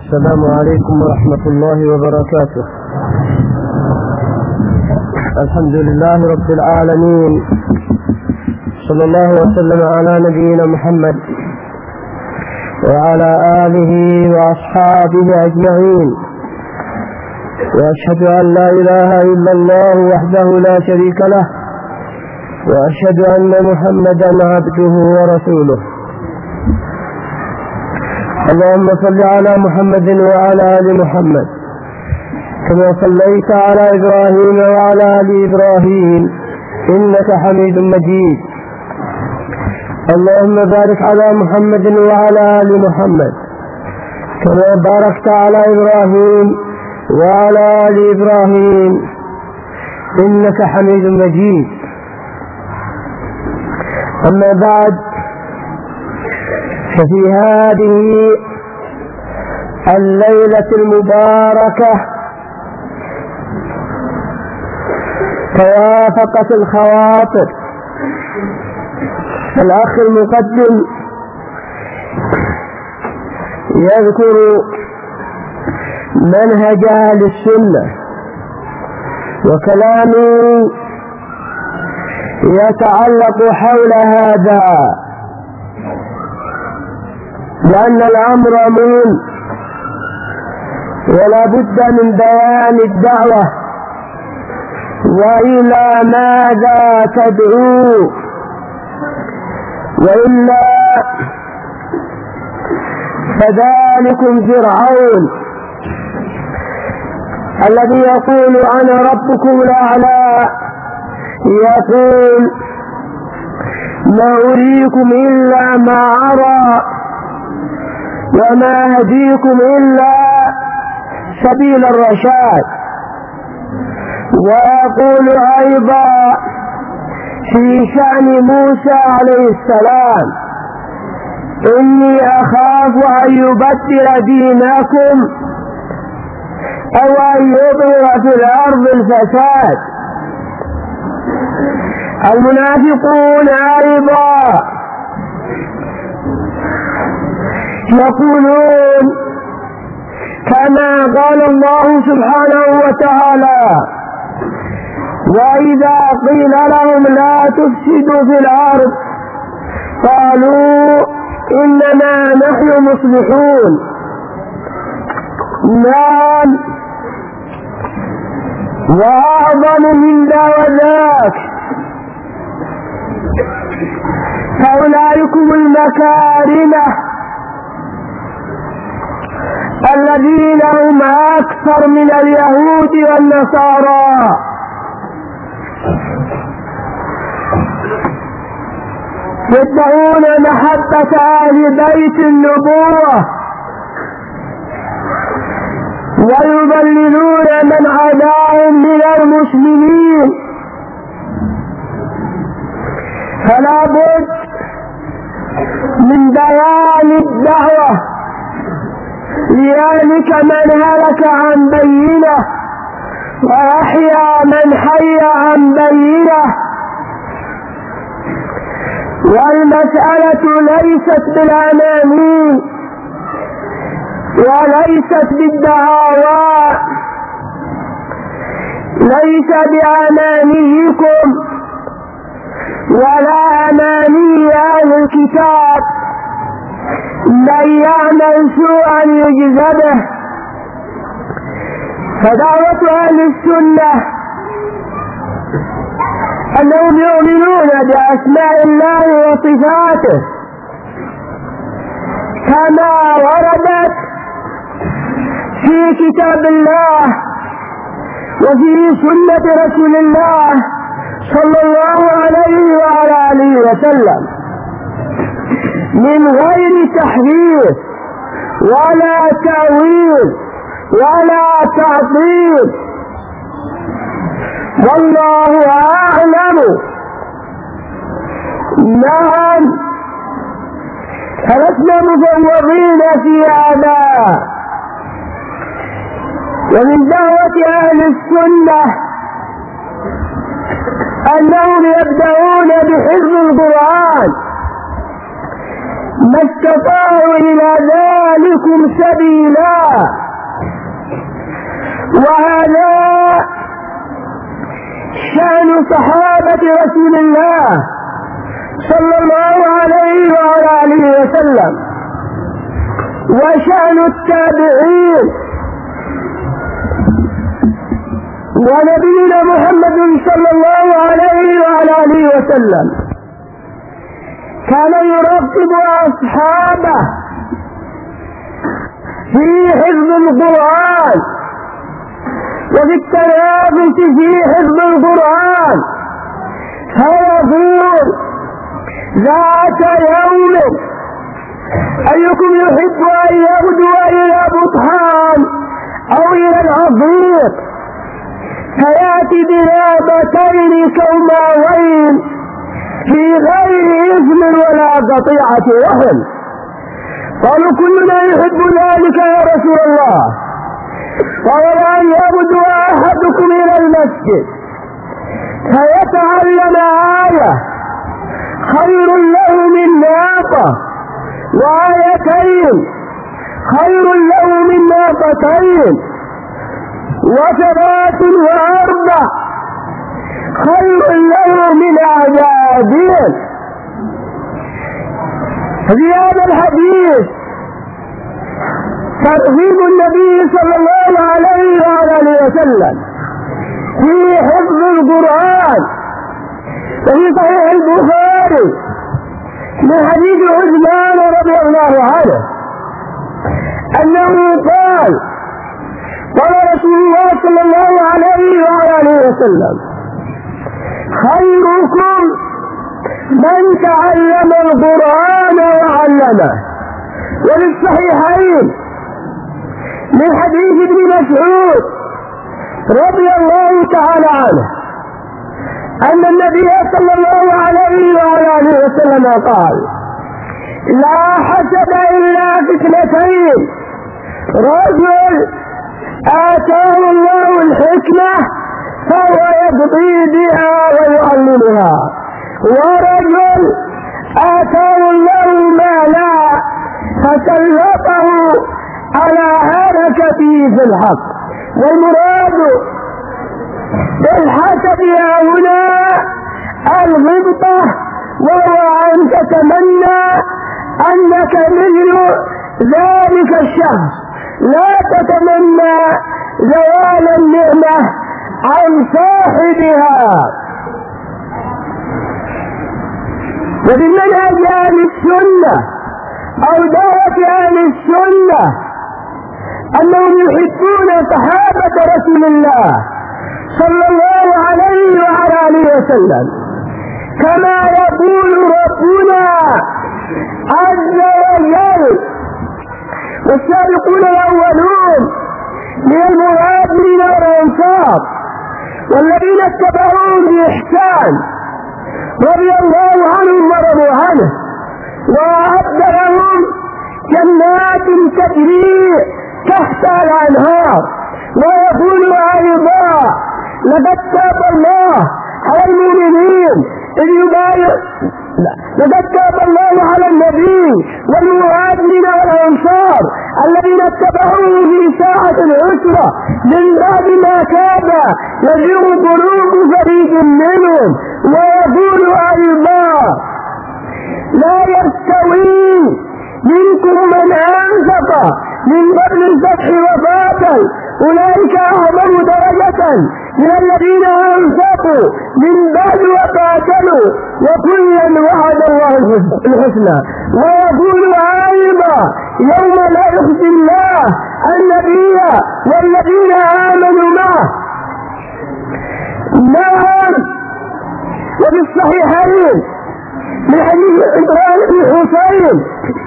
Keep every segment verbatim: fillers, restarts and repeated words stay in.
السلام عليكم ورحمة الله وبركاته. الحمد لله رب العالمين، صلى الله وسلم على نبينا محمد وعلى آله وأصحابه أجمعين، وأشهد أن لا إله إلا الله وحده لا شريك له، وأشهد أن محمدا عبده ورسوله. اللهم صل على محمد وعلى آل محمد كما صليت على إبراهيم وعلى آل إبراهيم إنك حميد مجيد. اللهم بارك على محمد وعلى آل محمد كما باركت على إبراهيم وعلى آل إبراهيم إنك حميد مجيد. أما بعد، ففي هذه الليلة المباركة توافقت الخواطر. الأخ المقدم يذكر منهج أهل السنة، وكلامه يتعلق حول هذا، لأن الأمر مهم ولا بد من بيان الدعوة وإلى ماذا تدعو، وإلا فذلكم فرعون الذي يقول أنا ربكم الأعلى، يقول ما أريكم إلا ما أرى وما هديكم إلا سبيل الرشاد. ويقول أيضا في شأن موسى عليه السلام إني أخاف أن يبدل دينكم أو أن يظهر في الأرض الفساد. المنافقون أيضا يقولون كما قال الله سبحانه وتعالى وإذا قيل لهم لا تفسدوا في الأرض قالوا إنما نحن مصلحون. نعم، وأعظم من ذا وذاك فأولئكم المكارمة الذين هم أكثر من اليهود والنصارى. يدعون محبة أهل بيت النبوة ويضللون من عداهم من المسلمين. فلا بد من بيان الدعوة ليهلك من هلك عن بينه ويحيى من حي عن بينه. والمسألة ليست بالأماني وليست بالدعاوى، ليس بأمانيكم ولا أماني أهل الكتاب، من يعمل سوءا يجز به. فدعوة أهل السنة أنهم يؤمنون بأسماء الله وصفاته كما وردت في كتاب الله وفي سنة رسول الله صلى الله عليه وعلى آله وسلم، من غير تحريف ولا تأويل ولا تعطيل. والله أعلم. نعم، فلسنا مفوضين في هذا. ومن دعوة أهل السنة أنهم يبدأون بحفظ القرآن ما استطاعوا إلى ذلك ذلكم سبيلا. وهذا شأن صحابة رسول الله صلى الله عليه وعلى آله وسلم، وشأن التابعين، ونبينا محمد صلى الله عليه وعلى آله وسلم كان يرغب أصحابه في حفظ القرآن وفي التنافس في حفظ القرآن، فيقول ذات يوم أيكم يحب أن يغدو إلى بطحان أو إلى العصير فيأتي بنابتين كوماوين في غير إثم ولا قطيعة رحم. قالوا كلنا يحب ذلك يا رسول الله. قال أن يغدو أحدكم إلى المسجد فيتعلم آية خير له من ناقة، وآيتين خير له من ناقتين، وثلاث وأربع خير له من أعدادين. في هذا الحديث ترغيب النبي صلى الله عليه وآله وسلم في حفظ القرآن. وفي صحيح البخاري من حديث عثمان رضي الله عنه أنه قال قال رسول الله صلى الله عليه وآله وسلم خيركم من تعلم القرآن وعلمه. وفي الصحيحين من حديث ابن مسعود رضي الله تعالى عنه أن النبي صلى الله عليه وآله وسلم قال لا حسد إلا في اثنتين: رجل آتاه الله الحكمة فهو يقضي بها ويعلمها، ورجل آتاه الله مالا فسلطه على هلكته في الحق. والمراد بالحسد هنا الغبطة، وهو أن تتمنى أنك مثل ذلك الشخص، لا تتمنى زوال النعمة عن صاحبها. وفي منهج أهل السنة أو دعوة أهل السنة أنهم يحبون صحابة رسول الله صلى الله عليه وعلى آله وسلم، كما يقول ربنا عز وجل: والسابقون الأولون من المهاجرين والأنصار والذين اتبعوهم بإحسان رضي الله عنهم ورضوا عنه، وأعد لهم جنات تجري تحت الأنهار. ويقول أيضا: لقد تاب الله على المؤمنين إذ يبايع لقد تاب الله على النبي والمهاجرين والأنصار الذين اتبعوه في ساعة العسرة من بعد ما كاد يزيغ قلوب فريق منهم. ويقول أيضا: لا يستوي منكم من أنفق من قبل الفتح وقاتل، أولئك أعظم درجة من الذين أنفقوا من بعد وقاتلوا، وكلا وعد الله الحسنى. ويقول أيضا: يوم لا يخزي الله النبي والذين آمنوا معه. نعم. وفي الصحيحين من حديث عمران بن حسين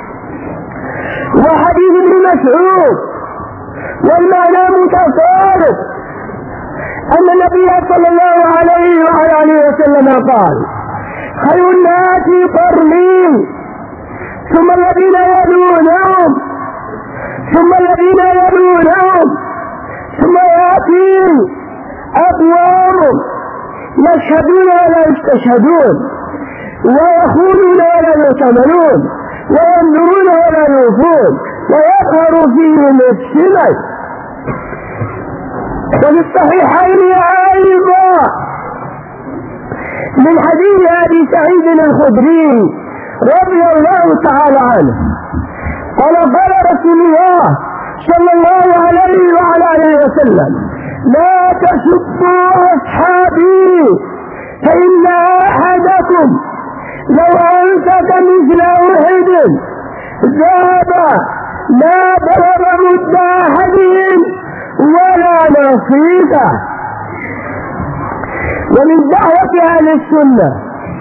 وحديث ابن مسعود، والمعنى متفارق، أن النبي صلى الله عليه وعلى آله وسلم قال: خير الناس قرني ثم الذين يلونهم ثم الذين يلونهم ثم يأتي أقوام يشهدون ولا يستشهدون، ويخونون ولا يؤتمنون، وينذرون ولا يوفون، ويظهر فيهم السمن. وفي الصحيحين أيضا من حديث أبي سعيد الخدري رضي الله تعالى عنه قال قال رسول الله صلى الله عليه وعلى آله وسلم: لا تسبوا أصحابي فإن أحدكم لو أنفق مثل أحد ذهب لا بلغ مد أحدهم ولا نصيبه. ومن دعوة أهل السنة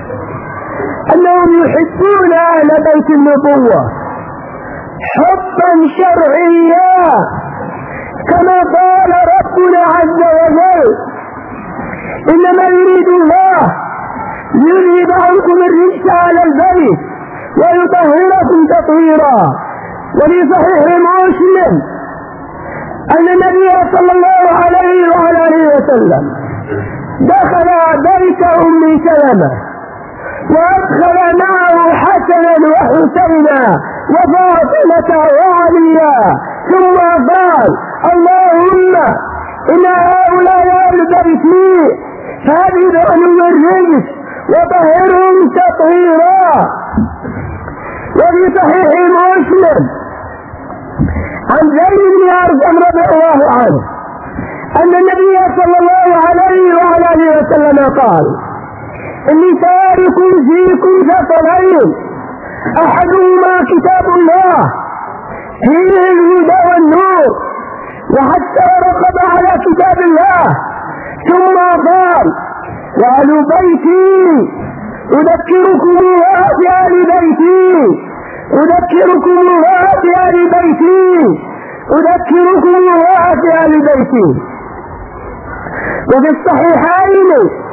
أنهم يحبون أهل بيت النبوة حبا شرعيا، كما قال ربنا عز وجل: إنما يريد الله يذهب عنكم الرجس على البيت ويطهركم تطهيرا. وفي صحيح مسلم أن النبي صلى الله عليه وعلى آله وسلم دخل بيت أم سلمة وأدخل معه حسنا وحسينا وفاطمة وعليا، ثم قال: اللهم إن هؤلاء أهل بيتي فأبعدهم الرجس وطهرهم تطهيرا. وفي صحيح مسلم عن زيد بن أرقم رضي الله عنه أن النبي صلى الله عليه وعلى آله وسلم قال: إني تارك فيكم ثقلين، أحدهما كتاب الله فيه الهدى والنور، وحتى رقب على كتاب الله. ثم قال: وأهل بيتي أذكركم الله بأهل بيتي أذكركم الله بأهل بيتي أذكركم الله بأهل بيتي. وفي الصحيحين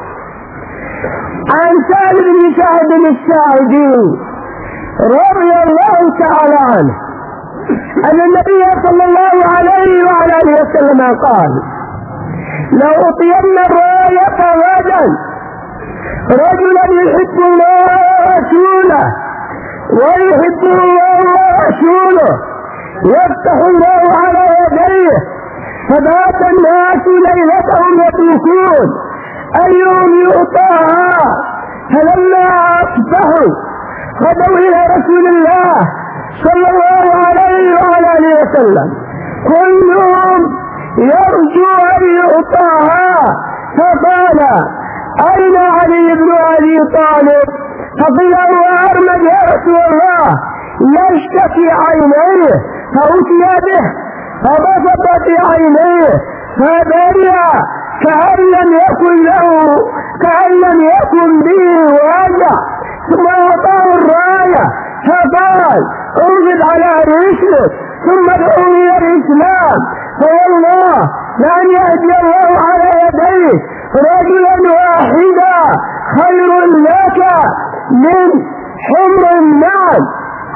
عن سهل بن سعد الساعدي رضي الله تعالى عنه أن النبي صلى الله عليه وعلى آله وسلم قال: لأعطين الراية غدا رجلا يحب الله ورسوله ويحبه الله ورسوله، يفتح الله على يديه فبات الناس ليلتهم يطوفون أيهم يؤطاها، فلما أصبحوا غدوا إلى رسول الله صلى الله عليه وعلى آله وسلم كلهم يرجو أن يؤطاها، فقال: أين علي بن أبي طالب؟ فقيل: هو أرمد يا رسول الله يشتكي عينيه، فأتي به فبسط في عينيه فبرئ كأن لم يكن له كأن لم يكن به وجع، ثم أعطاه الراية فقال: انزل على رسلك ثم ادعو إلى الإسلام، فوالله لأن يهدي الله على يديه رجلا واحدا خير لك من حمر النعم.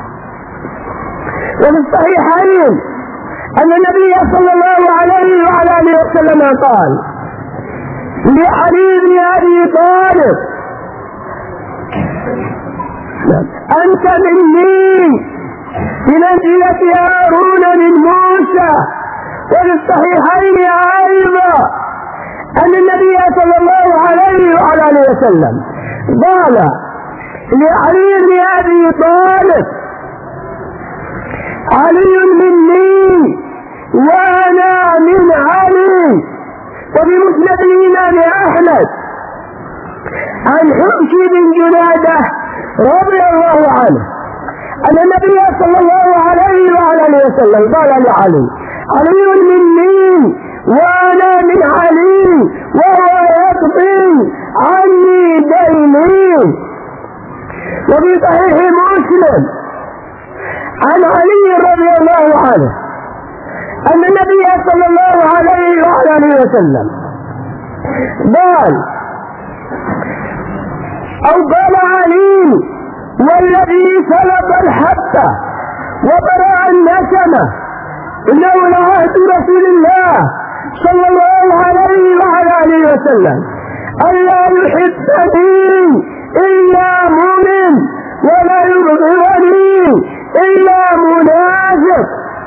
وفي الصحيحين أن النبي صلى الله عليه وعلى آله وسلم قال لعلي بن أبي طالب: أنت مني بمنزلة هارون من موسى. وفي الصحيحين أيضا أن النبي صلى الله عليه وعلى آله وسلم قال لعلي بن أبي طالب: علي مني وأنا من علي. وفي مسند الإمام أحمد عن حبشي بن جنادة رضي الله عنه أن النبي صلى الله عليه وعلى آله وسلم قال لعلي: علي مني وأنا من علي وهو يقضي عني ديني. وفي صحيح مسلم عن علي رضي الله عنه أن النبي صلى الله عليه وعلى آله وسلم قال أو قال علي: والذي سلب الحبة وبرأ النسمة إنه لعهد رسول الله صلى الله عليه وعلى آله وسلم ألا يحبني إلا مؤمن ولا يبغضني إلا منافق.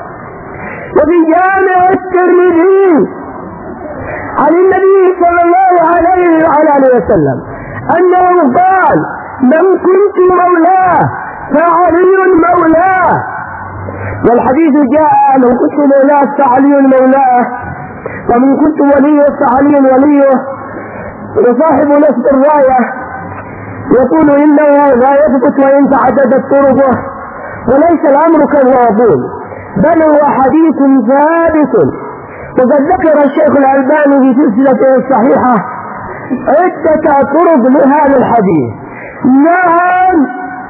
وفي جامع الترمذي عن النبي صلى الله عليه وعلى آله وسلم أنه قال: من كنت مولاه فعلي مولاه. والحديث جاء: من كنت مولاه فعلي مولاه، ومن كنت وليه فعلي وليه. وصاحب نفس الراية يقول: إنه لا يثبت وإن تعددت طرقه، وليس الأمر كما يقول، بل هو حديث ثابت. وقد ذكر الشيخ الألباني في سلسلته الصحيحة عدة طرق لهذا الحديث. نعم،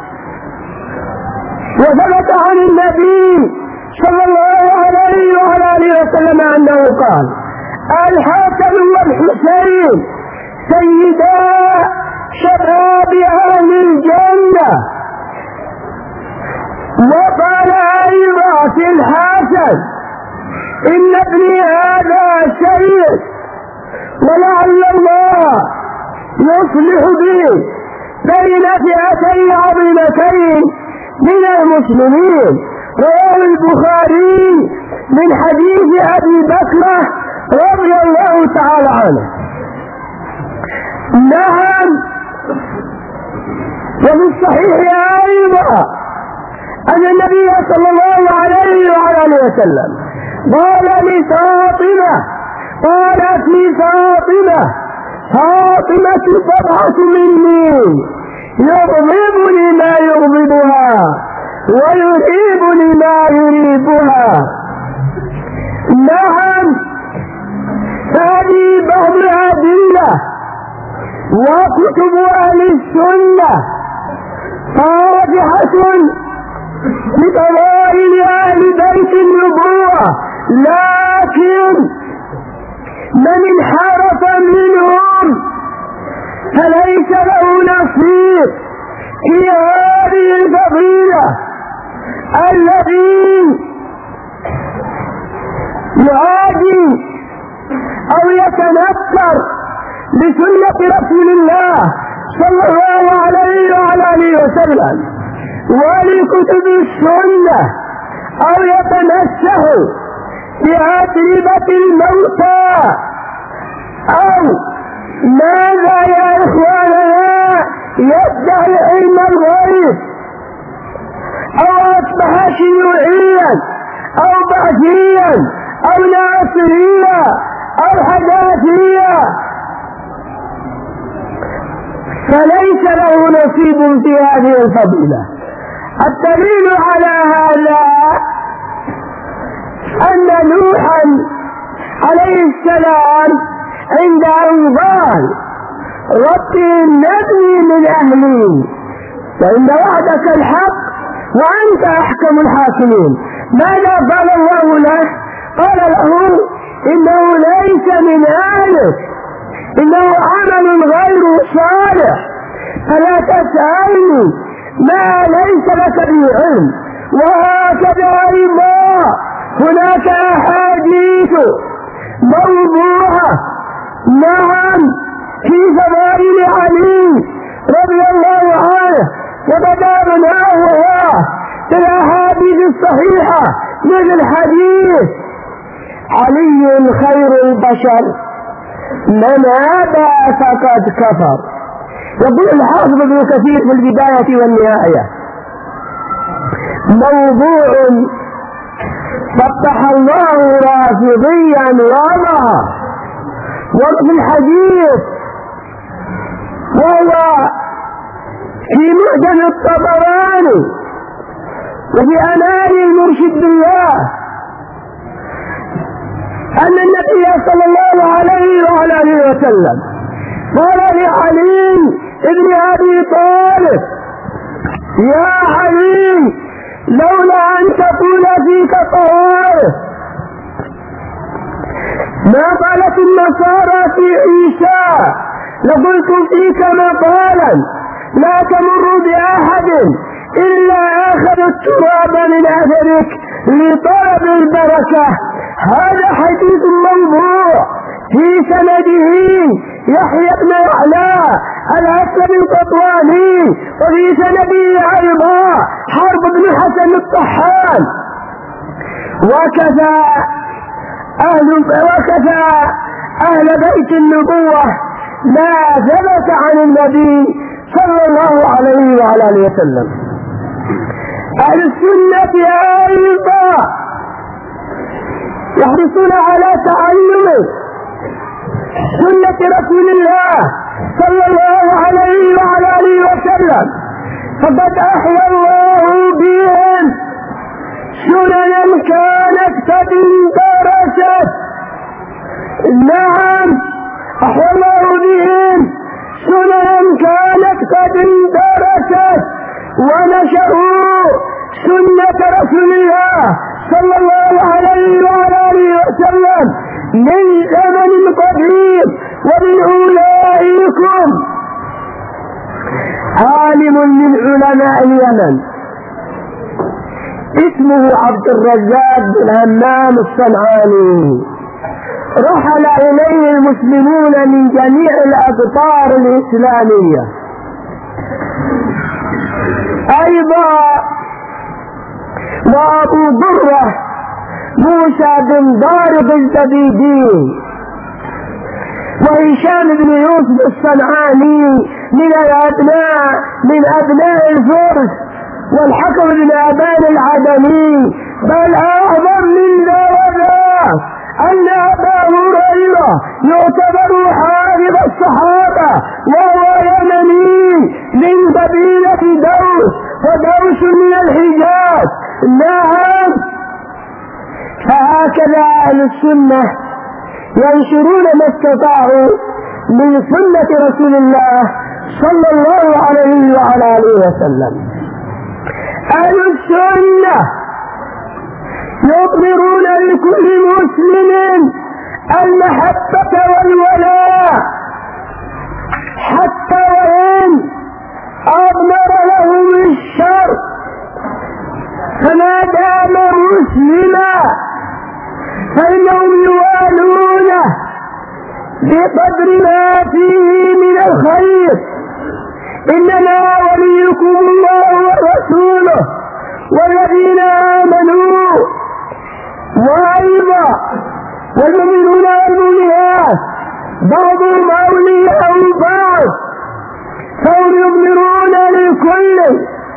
وثبت عن النبي صلى الله عليه وعلى آله وسلم أنه قال: الحسن والحسين سيدا شباب أهل الجنة. وقال أيضا في الحسن: إن ابني هذا سيد ولعل الله يصلح به بين فئتين عظيمتين من المسلمين. رواه البخاري من حديث أبي بكر رضي الله تعالى عنه. نعم، وفي الصحيح أيضا أن النبي صلى الله عليه وعلى آله وسلم قال لفاطمة، قالت لفاطمة: فاطمة تبعث مني، يغضبني ما يغضبها ويريبني ما يريبها. نعم، هذه بعض الأدلة وكتب أهل السنة راجحة بفضائل أهل بيت النبوة، لكن من انحرف منهم فليس له نصيب في هذه الفضيلة. الذي يعادي أو يتنكر بسنة رسول الله صلى الله عليه وعلى آله وسلم ولكتب السنة، أو يتنسه بأتربة الموتى، أو ماذا يا إخواننا يدعي علم الغيب، أو أصبح شيوعيا أو بعثيا أو ناصريا أو حداثيا، فليس له نصيب في هذه الفضيلة. الدليل على هذا أن نوحا عليه السلام عند أن قال: رب إنني من أهلي وإن وعدك الحق وأنت أحكم الحاكمين. ماذا قال الله له؟ قال له: إنه ليس من أهلك، إنه عمل غير صالح، فلا تسألني ما ليس لك به علم. وهكذا أيضا هناك أحاديث موضوعة نعم في فضائل علي رضي الله عنه، وبدأنا وهو في الأحاديث الصحيحة مثل حديث: علي خير البشر، من أبى فقد كفر. يقول الحافظ ابن كثير في البداية والنهاية: موضوع فتح الله رافضيا وضع. وفي الحديث وهو في معجم الطبراني وفي أنال المرشد بالله أن النبي صلى الله عليه وعلى آله وسلم قال لعلي ابن أبي طالب: يا علي، لولا أن تقول فيك طوائف ما قالت النصارى في عيسى لقلت فيك مقالا لا تمر بأحد إلا أخذ التراب من أثرك لطلب البركة. هذا حديث موضوع في سنده يحيى بن يعلى الأسلم القطواني، وفي سنده أيضا حرب بن حسن الطحان. وكفى أهل وكفى أهل بيت النبوة ما ثبت عن النبي صلى الله عليه وعلى آله وسلم. أهل السنة أيضا يحرصون على تعلم سنة رسول الله صلى الله عليه وعلى آله وسلم، فقد أحيا الله بهم سننا كانت قد اندرست. نعم، أحيا الله بهم سننا كانت قد اندرست ونشروا سنة رسول الله صلى الله عليه وعلى آله وسلم من زمن قديم. ومن أولئكم عالم من علماء اليمن اسمه عبد الرزاق بن همام الصنعاني، رحل إليه المسلمون من جميع الأقطار الإسلامية. أيضا وأبو ضرة موسى بن ضارب الزبيدي، وهشام بن يوسف الصنعاني من الأبناء من أبناء الفرس، والحكم بن أبان العدني. بل أعظم من ذلك أن أبا هريرة يعتبر حافظ الصحابة، وهو يمني من قبيلة دوس، ودوس من الحجاز. نعم، فهكذا أهل السنة ينشرون ما استطاعوا من سنة رسول الله صلى الله عليه وعلى آله وسلم. أهل السنة يظهرون لكل مسلم المحبة والولاء، حتى وإن أضمر لهم الشر، فما دام مسلما فإنهم يوالونه بقدر ما فيه من الخير. إنما وليكم الله ورسوله والذين آمنوا، وأيضا والمؤمنون والمؤمنات بعضهم أولياء بعض، فهم يضمرون لكل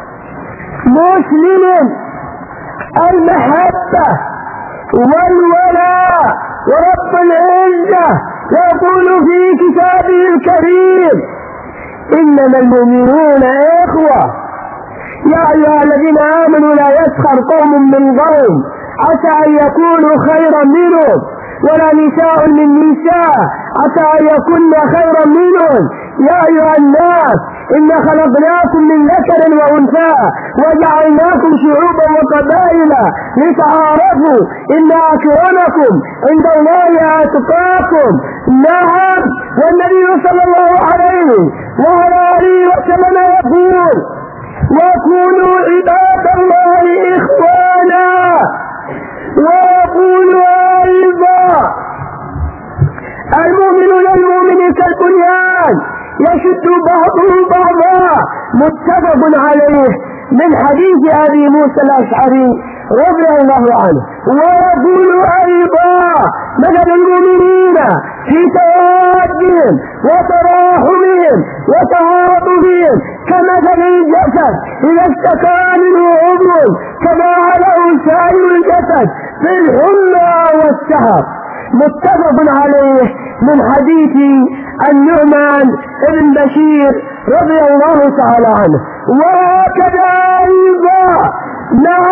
مسلم المحبة والولاء. ورب العزة يقول في كتابه الكريم: إنما المؤمنون إخوة. يا أيها الذين آمنوا لا يسخر قوم من قوم عسى أن يكونوا خيرا منهم، ولا نساء من نساء عسى أن يكن خيرا منهم. يا أيها الناس إنا خلقناكم من ذكر وأنثى وجعلناكم شعوبا وقبائل لتعارفوا إن أكرمكم عند الله أتقاكم. نعم، والنبي صلى الله عليه وعلى آله وسلم يقول: وكونوا عباد الله إخوانا. ويقول أيضا: المؤمنون المؤمن كالبنيان يشد بعضه بعضا. متفق عليه من حديث أبي موسى الأشعري رضي الله عنه. ويقول أيضا: مثل المؤمنين في توادهم وتراحمهم وتعاطفهم كمثل الجسد إذا اشتكى منه عضو تداعى له سائر الجسد في الحمى والسهر. متفق عليه من حديث النعمان بن بشير رضي الله تعالى عنه. وهكذا أيضا مع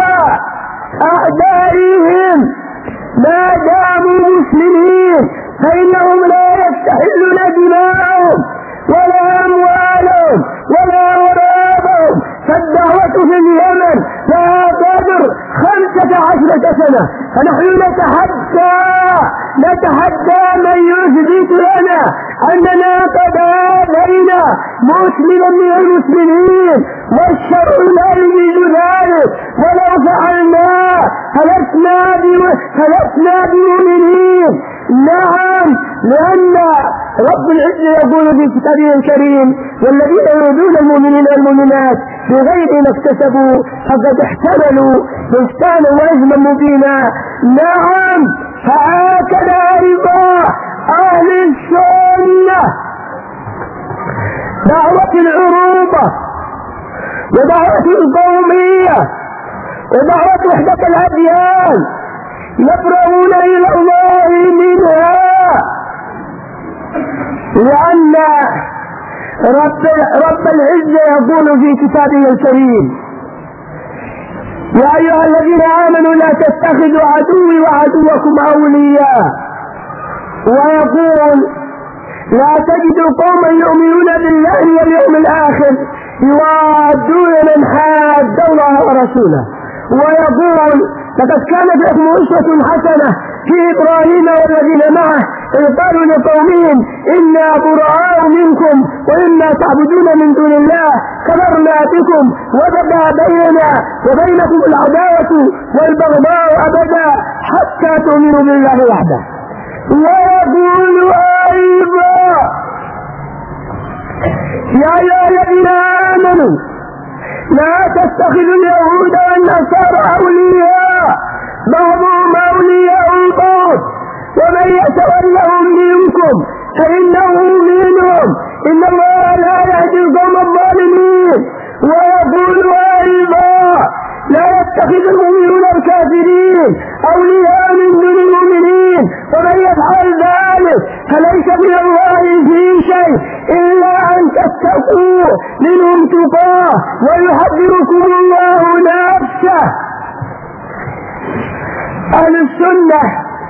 أعدائهم ما داموا مسلمين فإنهم لا يستحلون دماءهم ولا أموالهم ولا أورادهم. فالدعوة في اليمن لها قدر خمسة عشرة سنة، فنحن نتحدى نتحدى من يثبت لنا أننا قد آذينا مسلما من المسلمين، والشرع لا يريد ذلك. ولو فعلنا فلسنا فلسنا بمؤمنين. نعم، لأن رب العزة يقول في كتابه الكريم: والذين يؤذون المؤمنين والمؤمنات بغير ما اكتسبوا فقد احتملوا بهتانا واثما مبينا. نعم، فهكذا ايضا اهل السنه دعوة العروبة ودعوة القومية ودعوة وحدة الأديان يفرغون إلى الله منها، لأن رب, رب العزة يقول في كتابه الكريم: يا أيها الذين آمنوا لا تتخذوا عدوي وعدوكم أولياء. ويقول: لا تجد قوما يؤمنون بالله واليوم الآخر يوادون من حاد الله ورسوله. ويقول: لقد كانت لكم أسوة حسنة في إبراهيم والذين معه إذ قالوا لقومهم إنا براء منكم وإما تعبدون من دون الله كفرنا بكم وبدا بيننا وبينكم العداوة والبغضاء أبدا حتى تؤمنوا بالله وحده. ويقول أيضا: يا أيها الذين آمنوا لا تتخذوا اليهود والنصارى أولياء بعضهم أولياء بعض ومن يتولهم منكم فإنه منهم إن الله لا يهدي القوم الظالمين. ويقول أيضا: لا يتخذ المؤمنون الكافرين أولياء من دون المؤمنين ومن يفعل ذلك فليس من الله في شيء إلا أن تتقوا منهم تقاه ويحذركم الله نفسه. أهل السنة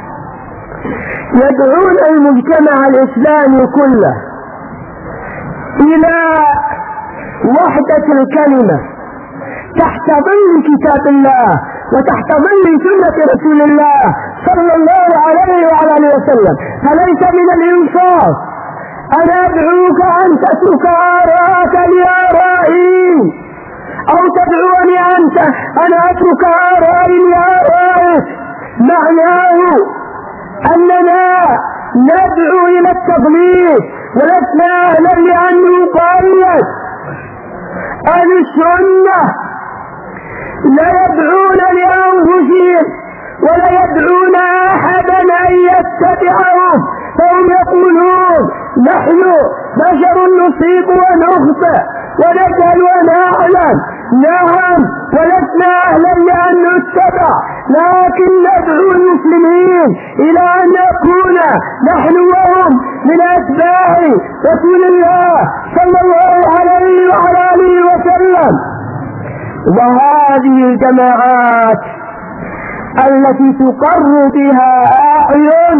يدعون المجتمع الإسلامي كله إلى وحدة الكلمة تحت ظل كتاب الله وتحت ظل سنة رسول الله صلى الله عليه وعلى آله وسلم. فليس من الإنصاف أن أدعوك أن تترك آراءك لآرائي أو تدعوني أنت أن أترك آرائي لآرائك. معناه أننا ندعو إلى التضليل ولسنا أهلا لأن نقلد. أهل السنة لا يدعون لأنفسهم ولا يدعون أحدا أن يتبعهم، فهم يقولون: نحن بشر نصيب ونخطئ ونجهل ونعلم. نعم، ولسنا أهلا لأن نتبع، لكن ندعو المسلمين إلى أن نكون نحن وهم من أتباع رسول الله صلى الله عليه وعلى آله وسلم. وهذه الجماعات التي تقر بها أعين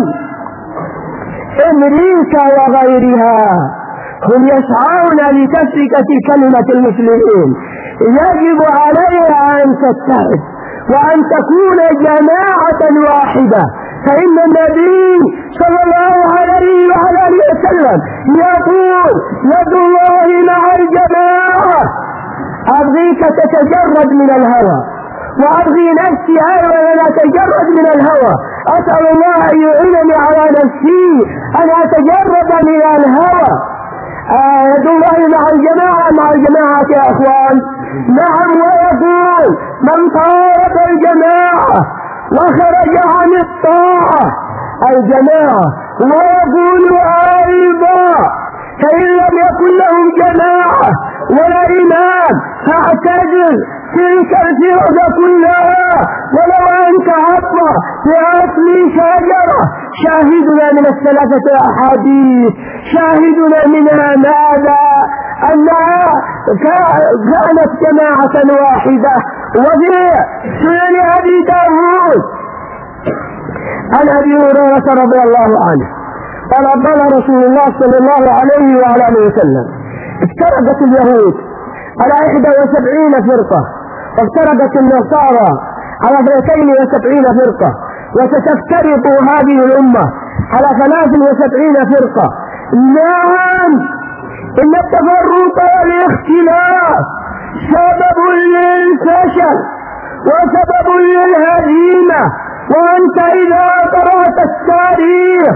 أمريكا وغيرها هم يسعون لتفرقة كلمة المسلمين. يجب عليها أن تتحد وأن تكون جماعة واحدة، فإن النبي صلى الله عليه وعلى آله وسلم يقول: يد الله مع الجماعة. أبغيك تتجرد من الهوى وأبغي نفسي أيضا أن أتجرد من الهوى. أسأل الله أن يعينني على نفسي أن أتجرد من الهوى. آه يد الله مع الجماعة مع الجماعة يا أخوان. نعم، ويقول: من فارق الجماعة وخرج عن الطاعة الجماعة. ويقول أيضا: فإن لم يكن لهم جماعة ولا إمام فاعتزل تلك الفرقة كلها ولو أنت عطى بأصل شجرة. شاهدنا من الثلاثة أحاديث، شاهدنا منها ماذا؟ أنها كانت جماعة واحدة. وفي سنن أبي داود عن أبي هريرة رضي الله عنه قال: قال رسول الله صلى الله عليه وعلى آله وسلم: افترقت اليهود على إحدى وسبعين فرقة وافترقت النصارى على اثنتين وسبعين فرقة وستفترق هذه الأمة على ثلاث وسبعين فرقة. نعم، إن التفرق والاختلاف سبب للفشل وسبب للهزيمة. وأنت إذا قرأت التاريخ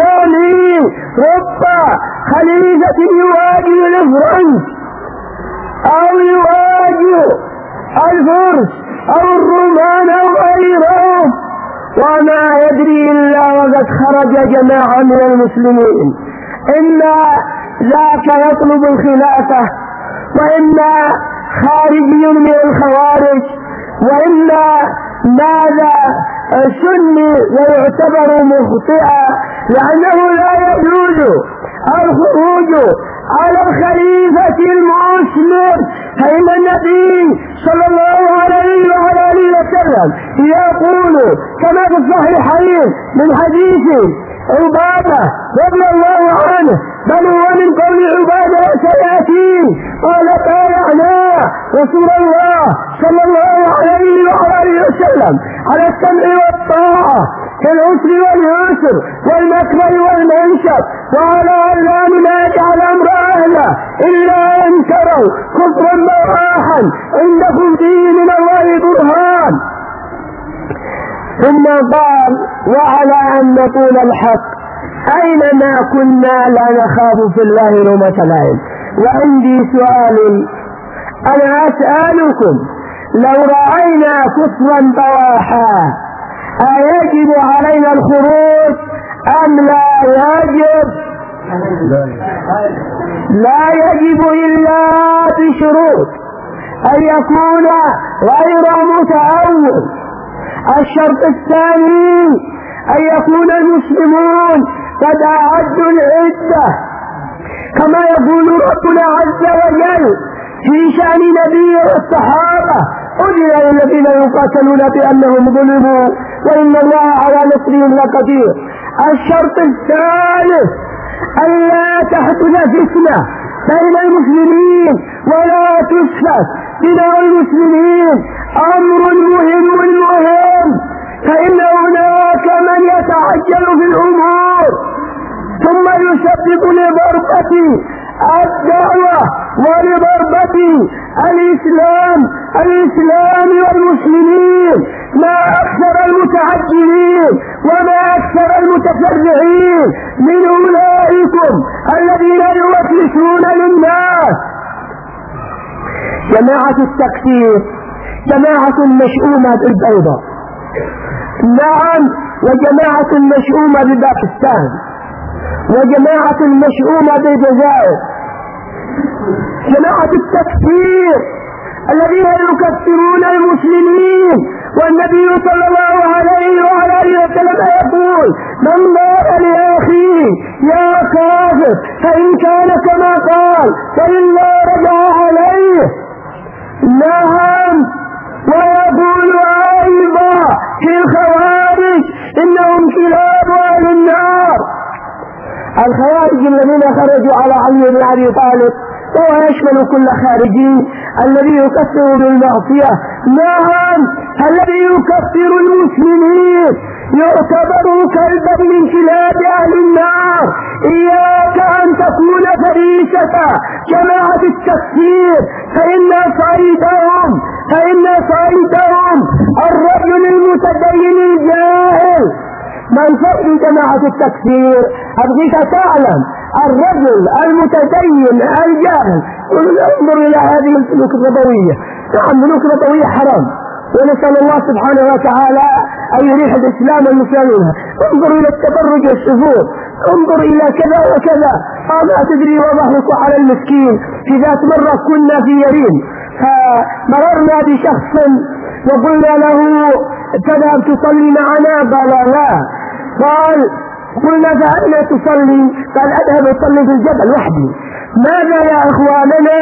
الإسلامي رب خليفة يواجه الفرنج أو يواجه الفرس أو الرومان أو غيرهم، وما يدري إلا وقد خرج جماعة من المسلمين، إما ذاك يطلب الخلافة، وإما خارجي من الخوارج، وإما ماذا سني ويعتبر مخطئا، لأنه لا يجوز الخروج على الخليفة المسلم، فإن النبي صلى الله عليه وعلى آله وسلم يقول كما في الصحيحين من حديث عبادة رضي الله عنه، بل هو من قول عبادة سيأتي، قال بايعنا رسول الله صلى الله عليه وعلى آله وسلم على السمع والطاعة في العسر واليسر والمكبر والمنشط، وعلى أن لا ننازع الأمر أهله إلا أن تروا كفرا بواحا عندكم فيه من الله برهان. ثم قال وعلى أن نقول الحق أينما كنا لا نخاف في الله لومة لائم. وعندي سؤال أنا أسألكم، لو رأينا كفرا بواحا أيجب علينا الخروج أم لا يجب؟ لا يجب إلا بشروط، أن يكون غير متأول. الشرط الثاني أن يكون المسلمون قد أعدوا العدة، كما يقول ربنا عز وجل في شأن نبي والصحابة أذن للذين يقاتلون بأنهم ظلموا وإن الله على نصرهم لقدير. الشرط الثالث أن لا تحدث فتنة بين المسلمين ولا تسفك دماء المسلمين، أمر مهم مهم، فإن هناك من يتعجل في الأمور ثم يسبب لضربة الدعوة ولضربة الإسلام الإسلام والمسلمين. ما أكثر المتعجلين وما أكثر المتسرعين من أولئكم الذين يوسوسون للناس. جماعة التكفير جماعة مشؤومة بالبيضاء، نعم، وجماعة مشؤومة بباكستان، وجماعة مشؤومة بالجزائر. جماعة التكفير الذين يكفرون المسلمين، والنبي صلى الله عليه وعلى آله وسلم يقول من قال لأخيه يا كافر فإن كان كما قال فإلا رجع عليه. نعم، ويقول أيضا في الخوارج إنهم كلاب أهل النار. الخوارج الذين خرجوا على علي بن أبي طالب وهو يشمل كل خارجي الذي يكفر بالمعصية. نعم، الذي يكفر المسلمين يعتبر كلبا من كلاب أهل النار. إياك أن تكون فريسة جماعة التكفير، فإن صيدهم فإن صيدهم الرجل المتدين الجاهل. من فضل جماعة التكفير أبغيك تعلم الرجل المتدين الجاهل. انظر إلى هذه السلوك الربوية. نعم، سلوك ربوية حرام، ونسأل الله سبحانه وتعالى أن يريح الإسلام المسلمين. انظر إلى التبرج والسفور، انظر إلى كذا وكذا. ما تدري وضحك على المسكين. في ذات مرة كنا في يرين فمررنا بشخص وقلنا له تذهب تصلي معنا؟ قال لا. قال قلنا فأين تصلي؟ قال أذهب أصلي في الجبل وحدي. ماذا يا إخواننا؟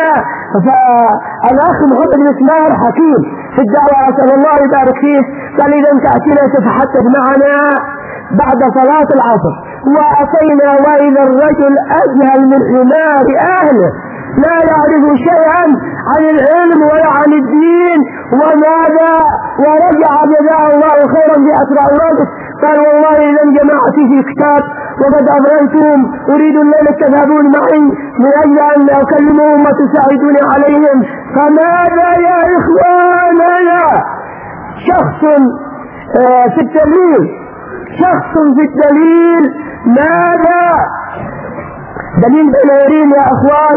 فالأخ محمد بن إسماعيل حكيم في الدعوة أسأل الله يبارك فيه قال إذا تأتينا تتحدث معنا بعد صلاة العصر. وأتينا وإذا الرجل أجهل من حمار أهله، لا يعرف شيئا عن العلم ولا عن الدين. وماذا ورجع جزاه الله خيرا بأسرع الرجل. قال والله إذا جماعتي في كتاب وقد أبريتهم أريد الليلة تذهبون معي من أجل أن أكلمهم وتساعدوني عليهم. فماذا يا إخواننا؟ شخص في الدليل شخص في الدليل ماذا؟ دليل بنيرين يا أخوان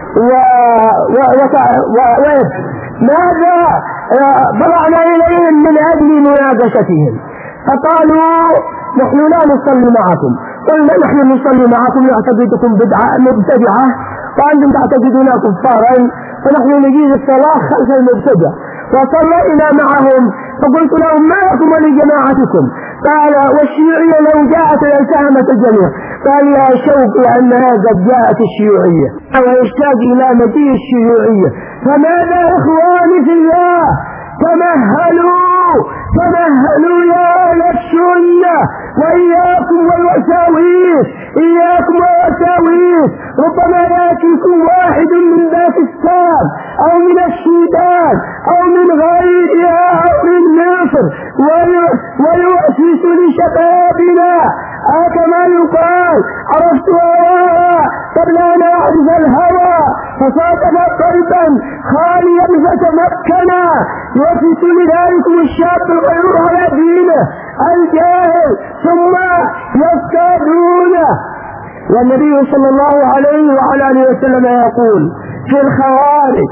و... و... و... و... ماذا طلعنا إليهم من أجل مناقشتهم؟ فقالوا نحن لا نصلي معكم. قلنا نحن نصلي معكم نعتقدكم بدعة مبتدعة وأنتم تعتقدون كفارا، فنحن نجيز الصلاة خلف المبتدع. وصلينا معهم فقلت لهم ما لكم ولجماعتكم؟ قال والشيوعية لو جاءت لالتهمت الجميع. قال يا شوقي أنها قد جاءت الشيوعية ويشتاق إلى مجيء الشيوعية. فماذا إخواني في الله؟ تمهلوا تمهلوا يا أهل السنة وإياكم والوساويس، إياكم والوساويس. ربما يأتيكم واحد من باكستان أو من السودان أو من غيرها أو من مصر ويؤسس لشبابنا كما يقال عرفت هواها قبل أن أعرف الهوى فصادف قلبا خاليا فتمكنا. يؤسس لذلكم الشاب الغير على دينه الجاهل ثم يفتدونه. والنبي صلى الله عليه وعلى آله وسلم يقول في الخوارج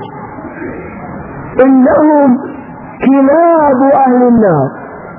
إنهم كلاب أهل النار.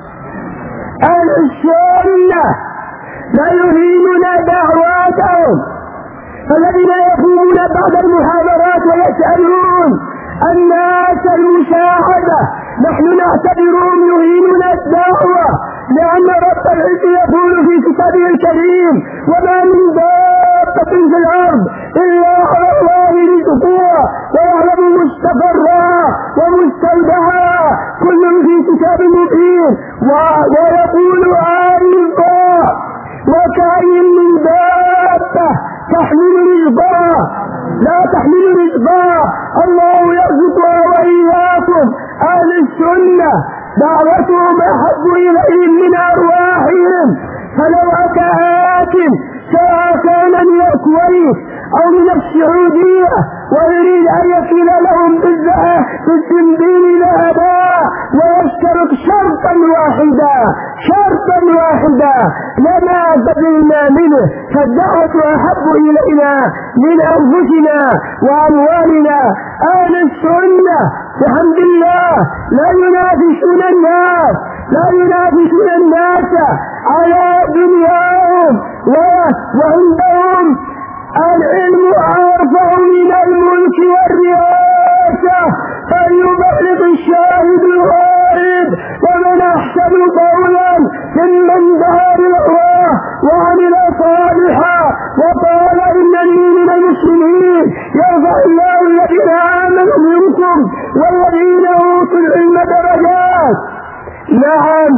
أهل السنة لا يهينون دعواتهم، فالذين يقومون بعد المحاضرات ويسألون الناس المساعدة نحن نعتبرهم يهينون الدعوة، لأن رب العز يقول في كتابه الكريم وما من دابة في الأرض إلا على الله رزقها ويعلم مستقرها ومستودعها كل في كتاب مبين. ويقول أيضا وكأين من دابة تحمل رزقها لا تحمل رزقها الله يرزقها وإياكم. أهل السنة دعوتهم أحب إليهم من أرواحهم، فلو أتى آكل سواء كان من الكويت أو من السعودية ويريد أن يكيل لهم بالزنبيل ذهبا ويشترط شرطا واحدا شرطا واحدا لما قبلنا منه. فالدعوة أحب إلينا من أنفسنا وأموالنا. أهل السنة بحمد الله لا ينافسون الناس لا ينافسون الناس على دنياهم وعندهم العلم أرفع من الملك والرئاسة فليبلغ الشاهد الغائب. ومن أحسن قولا ممن دعا إلى الله وعمل صالحا وقال إنني من المسلمين. يرفع الله الذين آمنوا منكم والذين أوتوا العلم درجات. نعم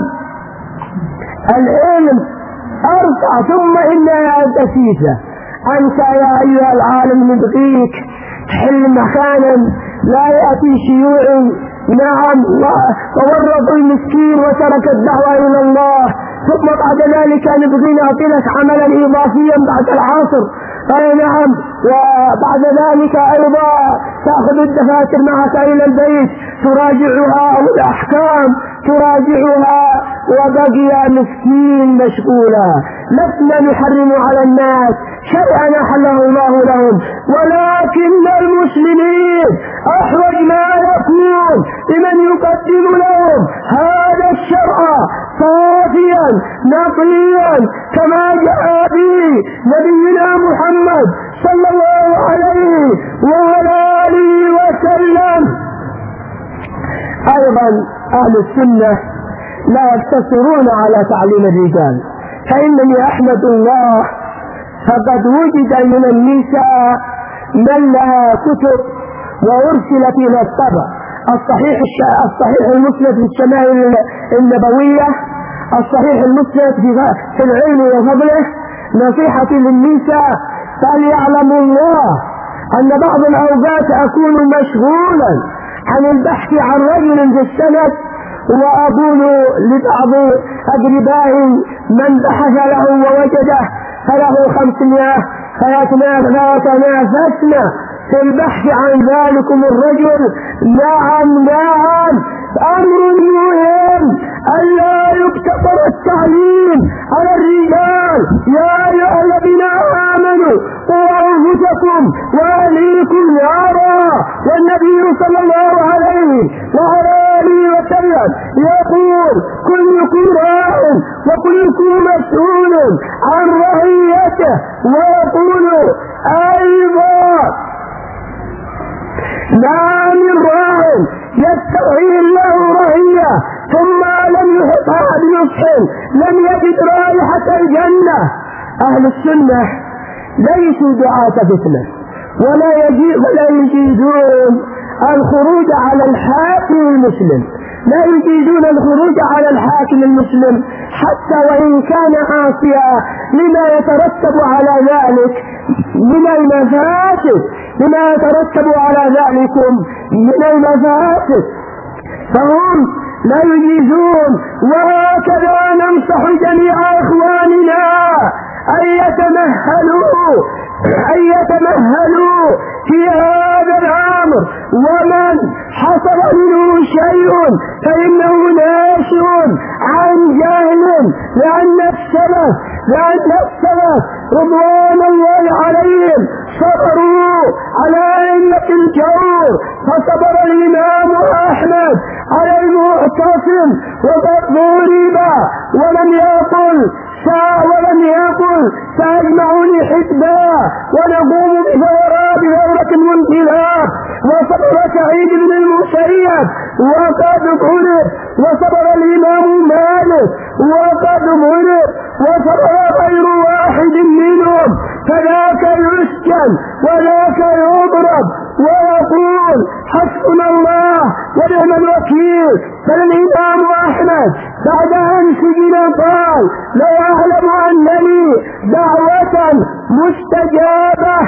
العلم أرفع. ثم إنها دسيسة. أنت يا أيها العالم نبغيك تحل مكانا لا يأتي شيوعي نعم وورط المسكين وترك الدعوة إلى الله، ثم بعد ذلك نبغي نعطيك عملا إضافيا بعد العصر. أي نعم. وبعد ذلك أيضا تأخذ الدفاتر معك إلى البيت تراجعها أو الأحكام تراجعها وبقي مسكين مشغولا. لسنا نحرم على الناس شيئا أحله الله لهم، ولكن المسلمين أحوج ما يكون لمن يقدم لهم هذا الشرع صافيا نقيا كما جاء به نبينا محمد صلى الله عليه وعلى آله وسلم. أيضا أهل السنة لا يقتصرون على تعليم الرجال، فإنني أحمد الله فقد وجد من النساء من لها كتب وأرسلت إلى الطبع الصحيح الصحيح المسند في الشمائل النبوية، الصحيح المسند في العلم وفضله، نصيحة للنساء. فليعلم الله أن بعض الأوقات أكون مشغولا عن البحث عن رجل في السند وأقول لبعض أقربائي من بحث له ووجده فله خمسمائة فتنافسنا في البحث عن ذلكم الرجل. نعم نعم أمر مهم ألا يقتصر التعليم على الرجال. يا أيها الذين آمنوا قوا أنفسكم وأهليكم الملك مسؤول عن رعيته. ويقول أيضا ما من راع يسترعي الله رعية ثم لم يحطها بنصح لم يجد رائحة الجنة. أهل السنة ليسوا دعاة فتنة ولا ولا يجيدون الخروج على الحاكم المسلم، لا يجيدون الخروج على الحاكم المسلم حتى وإن كان عاصيا لما يترتب على ذلك من المفاسد، لما يترتب على ذلك من المفاسد، فهم لا يجيزون. وهكذا ننصح جميع إخواننا أن يتمهلوا أن يتمهلوا في هذا الأمر، ومن حصل منه شيء فإنه ناشئ عن جهل، لأن السلف لأن السلف رضوان الله عليهم صبروا على أئمة الجور، فصبر الإمام أحمد على المعتصم وقد ضرب ولم يقل ولم يقل سأجمع لحزبا ونقوم بثورات ثورة وانقلاب. وصبر سعيد بن المسيب وقد ضرب، وصبر الإمام مالك وقد ضرب، وصبر غير واحد منهم، فذاك يسجن وذاك يضرب ويقول حسبنا الله ونعم الوكيل. بل الإمام أحمد بعد أن سجن قال لو أعلم أنني دعوة مستجابة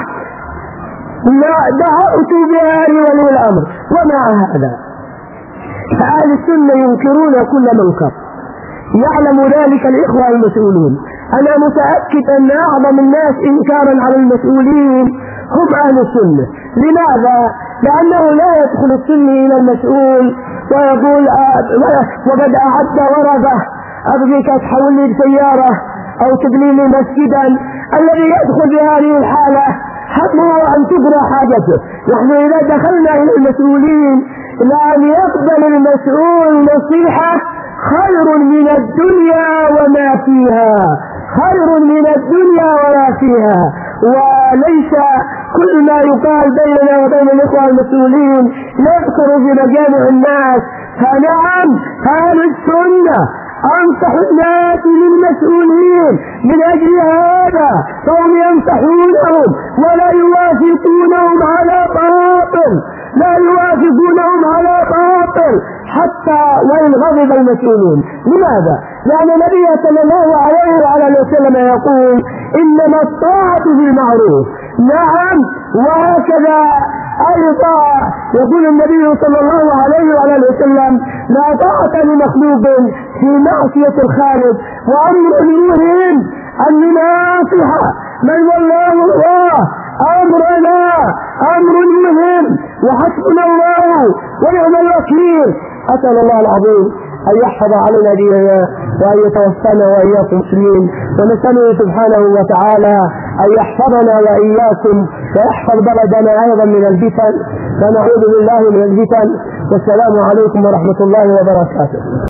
ما دعوت بها لولي الأمر. ومع هذا فأهل السنة ينكرون كل منكر، يعلم ذلك الإخوة المسؤولون. أنا متأكد أن أعظم الناس إنكارا على المسؤولين هم أهل السنة. لماذا؟ لأنه لا يدخل السني إلى المسؤول ويقول وقد أعد ورقة أبغيك تحول لي بسيارة أو تبني لي مسجدا. الذي يدخل بهذه الحالة همه أن تقرأ حاجته. نحن إذا دخلنا إلى المسؤولين لأن يقبل المسؤول نصيحة خير من الدنيا وما فيها، خير من الدنيا وما فيها. وليس كل ما يقال بيننا وبين الإخوة المسؤولين يذكر في مجامع الناس. فنعم أهل السنة أنصح الناس للمسؤولين من أجل هذا، فهم ينصحونهم ولا يوافقونهم على باطل، لا يوافقونهم على باطل حتى وإن غضب المسؤولون. لماذا؟ لأن النبي صلى الله عليه وعلى وسلم يقول إنما الطاعة في المعروف. نعم، وهكذا أيضا يقول النبي صلى الله عليه وعلى وسلم لا طاعة لمخلوق في معصية الخالق. وأمر المهم أن نناصح من والله الله أمرنا أمر مهم، وحسبنا الله ونعم الوكيل. أسأل الله العظيم أن يحفظ علينا ديننا وأن يتوفانا وإياكم مسلمين، ونسأله سبحانه وتعالى أن يحفظنا وإياكم ويحفظ بلدنا أيضا من الفتن، ونعوذ بالله من الفتن. والسلام عليكم ورحمة الله وبركاته.